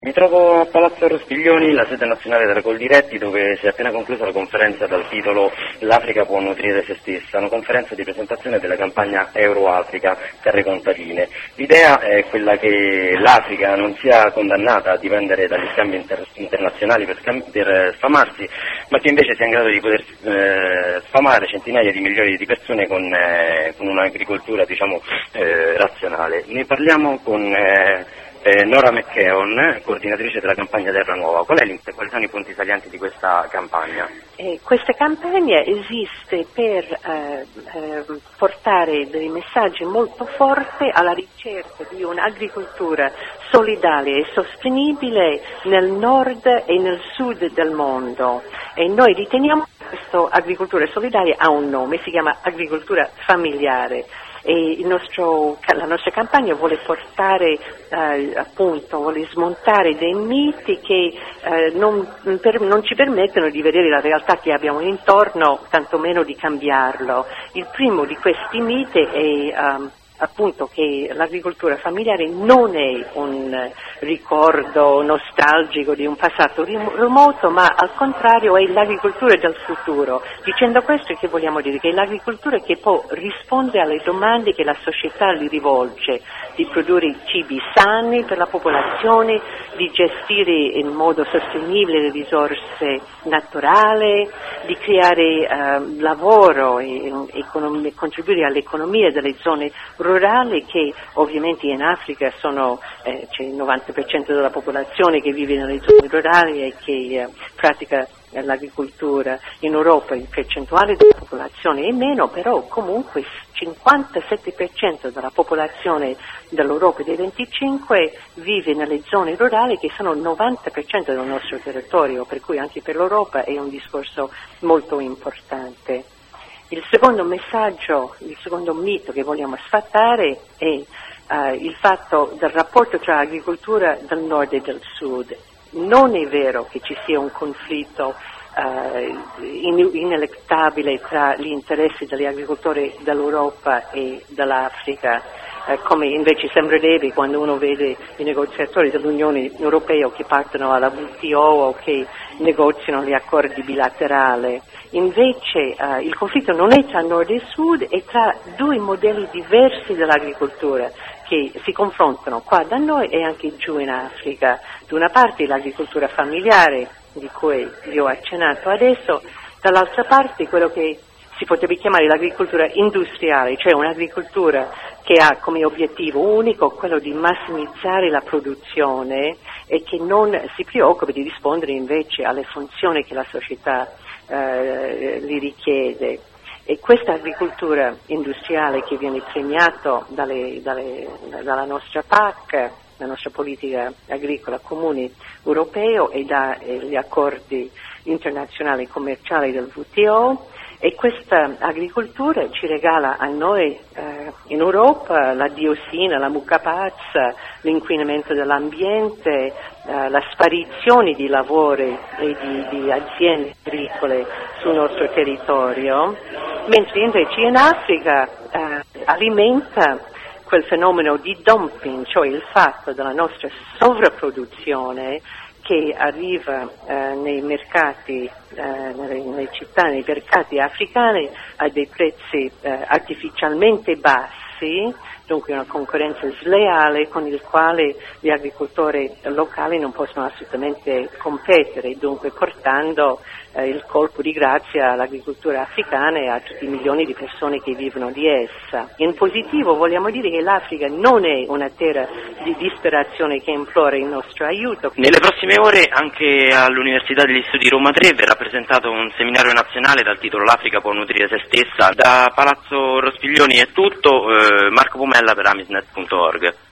Mi trovo a Palazzo Rospiglioni, la sede nazionale della Coldiretti, dove si è appena conclusa la conferenza dal titolo L'Africa può nutrire se stessa, una conferenza di presentazione della campagna Euro-Africa Terre Contadine. L'idea è quella che l'Africa non sia condannata a dipendere dagli scambi internazionali per sfamarsi, ma che invece sia in grado di poter sfamare centinaia di milioni di persone con un'agricoltura razionale. Ne parliamo con Nora McKeown, coordinatrice della campagna Terra Nuova. Quali sono i punti salienti di questa campagna? Questa campagna esiste per portare dei messaggi molto forti alla ricerca di un'agricoltura solidale e sostenibile nel nord e nel sud del mondo, e noi riteniamo che questa agricoltura solidale ha un nome, si chiama agricoltura familiare. E la nostra campagna vuole portare vuole smontare dei miti che non ci permettono di vedere la realtà che abbiamo intorno, tantomeno di cambiarlo. Il primo di questi miti è appunto che l'agricoltura familiare non è un ricordo nostalgico di un passato remoto, ma al contrario è l'agricoltura del futuro. Dicendo questo, che vogliamo dire? Che è l'agricoltura che può rispondere alle domande che la società gli rivolge, di produrre cibi sani per la popolazione, di gestire in modo sostenibile le risorse naturali, di creare lavoro e contribuire all'economia delle zone rurali, che ovviamente in Africa c'è il 90% della popolazione che vive nelle zone rurali e che pratica l'agricoltura. In Europa il percentuale della popolazione è meno, però comunque 57% della popolazione dell'Europa dei 25 vive nelle zone rurali, che sono il 90% del nostro territorio, per cui anche per l'Europa è un discorso molto importante. Il secondo messaggio, il secondo mito che vogliamo sfatare è il fatto del rapporto tra agricoltura del nord e del sud. Non è vero che ci sia un conflitto ineluctabile tra gli interessi degli agricoltori dell'Europa e dell'Africa, come invece sembrerebbe quando uno vede i negoziatori dell'Unione Europea che partono alla WTO o che negoziano gli accordi bilaterali. Invece il conflitto non è tra nord e sud, è tra due modelli diversi dell'agricoltura che si confrontano qua da noi e anche giù in Africa. Da una parte l'agricoltura familiare, di cui vi ho accennato adesso, dall'altra parte quello che si potrebbe chiamare l'agricoltura industriale, cioè un'agricoltura che ha come obiettivo unico quello di massimizzare la produzione e che non si preoccupa di rispondere invece alle funzioni che la società gli richiede. E questa agricoltura industriale che viene premiata dalla nostra PAC, la nostra politica agricola comune europeo, e dagli accordi internazionali commerciali del WTO, e questa agricoltura ci regala a noi in Europa la diossina, la mucca pazza, l'inquinamento dell'ambiente, la sparizione di lavori e di aziende agricole sul nostro territorio, mentre invece in Africa alimenta quel fenomeno di dumping, cioè il fatto della nostra sovrapproduzione che arriva nei mercati, nelle città, nei mercati africani a dei prezzi artificialmente bassi, dunque una concorrenza sleale con il quale gli agricoltori locali non possono assolutamente competere, dunque portando il colpo di grazia all'agricoltura africana e a tutti i milioni di persone che vivono di essa. In positivo vogliamo dire che l'Africa non è una terra di disperazione che implora il nostro aiuto. Nelle prossime ore anche all'Università degli Studi Roma 3 verrà presentato un seminario nazionale dal titolo L'Africa può nutrire se stessa. Da Palazzo Rospiglioni è tutto, Marco Pomella per amisnet.org.